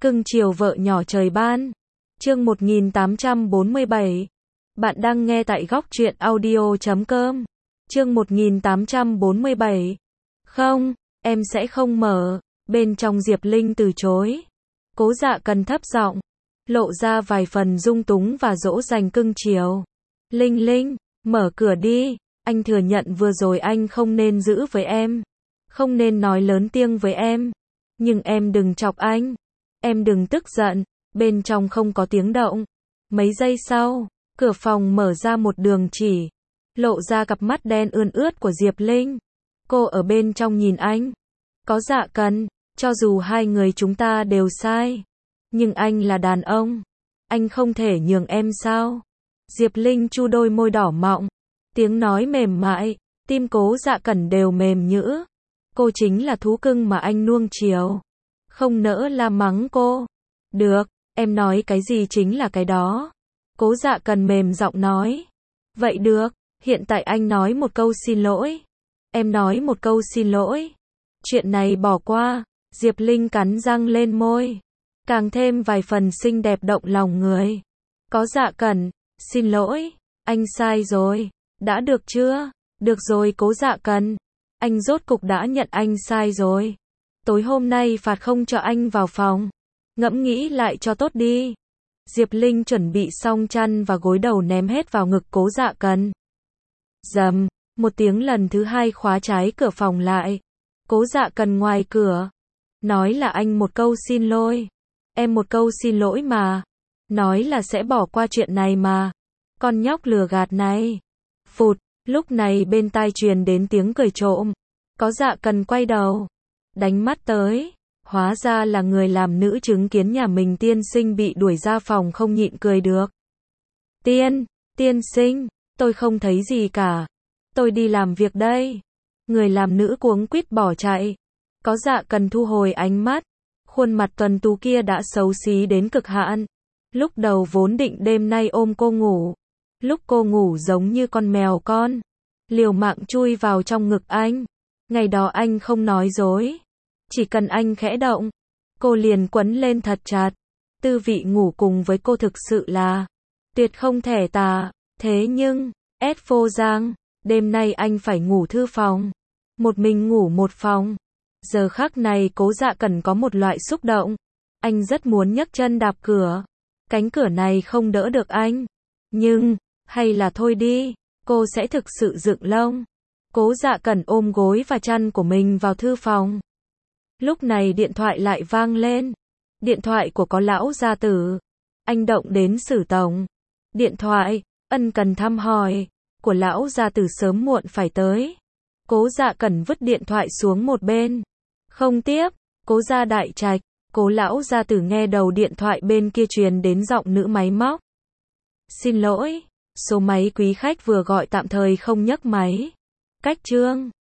Cưng chiều vợ nhỏ trời ban. Chương 1847. Bạn đang nghe tại góc truyện audio.com. Chương 1847. Không, em sẽ không mở. Bên trong Diệp Linh từ chối. Cố Dạ Cần thấp giọng, lộ ra vài phần dung túng và dỗ dành cưng chiều. Linh Linh, mở cửa đi. Anh thừa nhận vừa rồi anh không nên giữ với em. Không nên nói lớn tiếng với em. Nhưng em đừng chọc anh. Em đừng tức giận. Bên trong không có tiếng động. Mấy giây sau, cửa phòng mở ra một đường chỉ. Lộ ra cặp mắt đen ươn ướt của Diệp Linh. Cô ở bên trong nhìn anh. Có Dạ Cần, cho dù hai người chúng ta đều sai. Nhưng anh là đàn ông. Anh không thể nhường em sao? Diệp Linh chu đôi môi đỏ mọng. Tiếng nói mềm mại, tim Cố Dạ Cẩn đều mềm nhũn. Cô chính là thú cưng mà anh nuông chiều. Không nỡ la mắng cô. Được, em nói cái gì chính là cái đó. Cố Dạ Cần mềm giọng nói. Vậy được, hiện tại anh nói một câu xin lỗi. Em nói một câu xin lỗi. Chuyện này bỏ qua. Diệp Linh cắn răng lên môi. Càng thêm vài phần xinh đẹp động lòng người. Có Dạ Cẩn, xin lỗi. Anh sai rồi. Đã được chưa? Được rồi Cố Dạ Cần. Anh rốt cục đã nhận anh sai rồi. Tối hôm nay phạt không cho anh vào phòng. Ngẫm nghĩ lại cho tốt đi. Diệp Linh chuẩn bị xong chăn và gối đầu ném hết vào ngực Cố Dạ Cần. Rầm, một tiếng lần thứ hai khóa trái cửa phòng lại. Cố Dạ Cần ngoài cửa. Nói là anh một câu xin lỗi. Em một câu xin lỗi mà. Nói là sẽ bỏ qua chuyện này mà. Con nhóc lừa gạt này. Phụt, lúc này bên tai truyền đến tiếng cười trộm. Có Dạ Cần quay đầu. Đánh mắt tới. Hóa ra là người làm nữ chứng kiến nhà mình tiên sinh bị đuổi ra phòng không nhịn cười được. Tiên sinh, tôi không thấy gì cả. Tôi đi làm việc đây. Người làm nữ cuống quýt bỏ chạy. Có Dạ Cần thu hồi ánh mắt. Khuôn mặt tuấn tú kia đã xấu xí đến cực hạn. Lúc đầu vốn định đêm nay ôm cô ngủ. Lúc cô ngủ giống như con mèo con. Liều mạng chui vào trong ngực anh. Ngày đó anh không nói dối. Chỉ cần anh khẽ động, cô liền quấn lên thật chặt. Tư vị ngủ cùng với cô thực sự là tuyệt không thể tả. Thế nhưng, Phô Giang, đêm nay anh phải ngủ thư phòng. Một mình ngủ một phòng. Giờ khắc này Cố Dạ Cần có một loại xúc động. Anh rất muốn nhấc chân đạp cửa. Cánh cửa này không đỡ được anh. Nhưng, hay là thôi đi, cô sẽ thực sự dựng lông. Cố Dạ Cần ôm gối và chăn của mình vào thư phòng. Lúc này điện thoại lại vang lên. Điện thoại của có lão gia tử. Anh động đến Sử tổng. Điện thoại, ân cần thăm hỏi, của lão gia tử sớm muộn phải tới. Cố Dạ Cần vứt điện thoại xuống một bên. Không tiếp, Cố gia đại trạch. Cố lão gia tử nghe đầu điện thoại bên kia truyền đến giọng nữ máy móc. Xin lỗi, số máy quý khách vừa gọi tạm thời không nhấc máy. Cách chương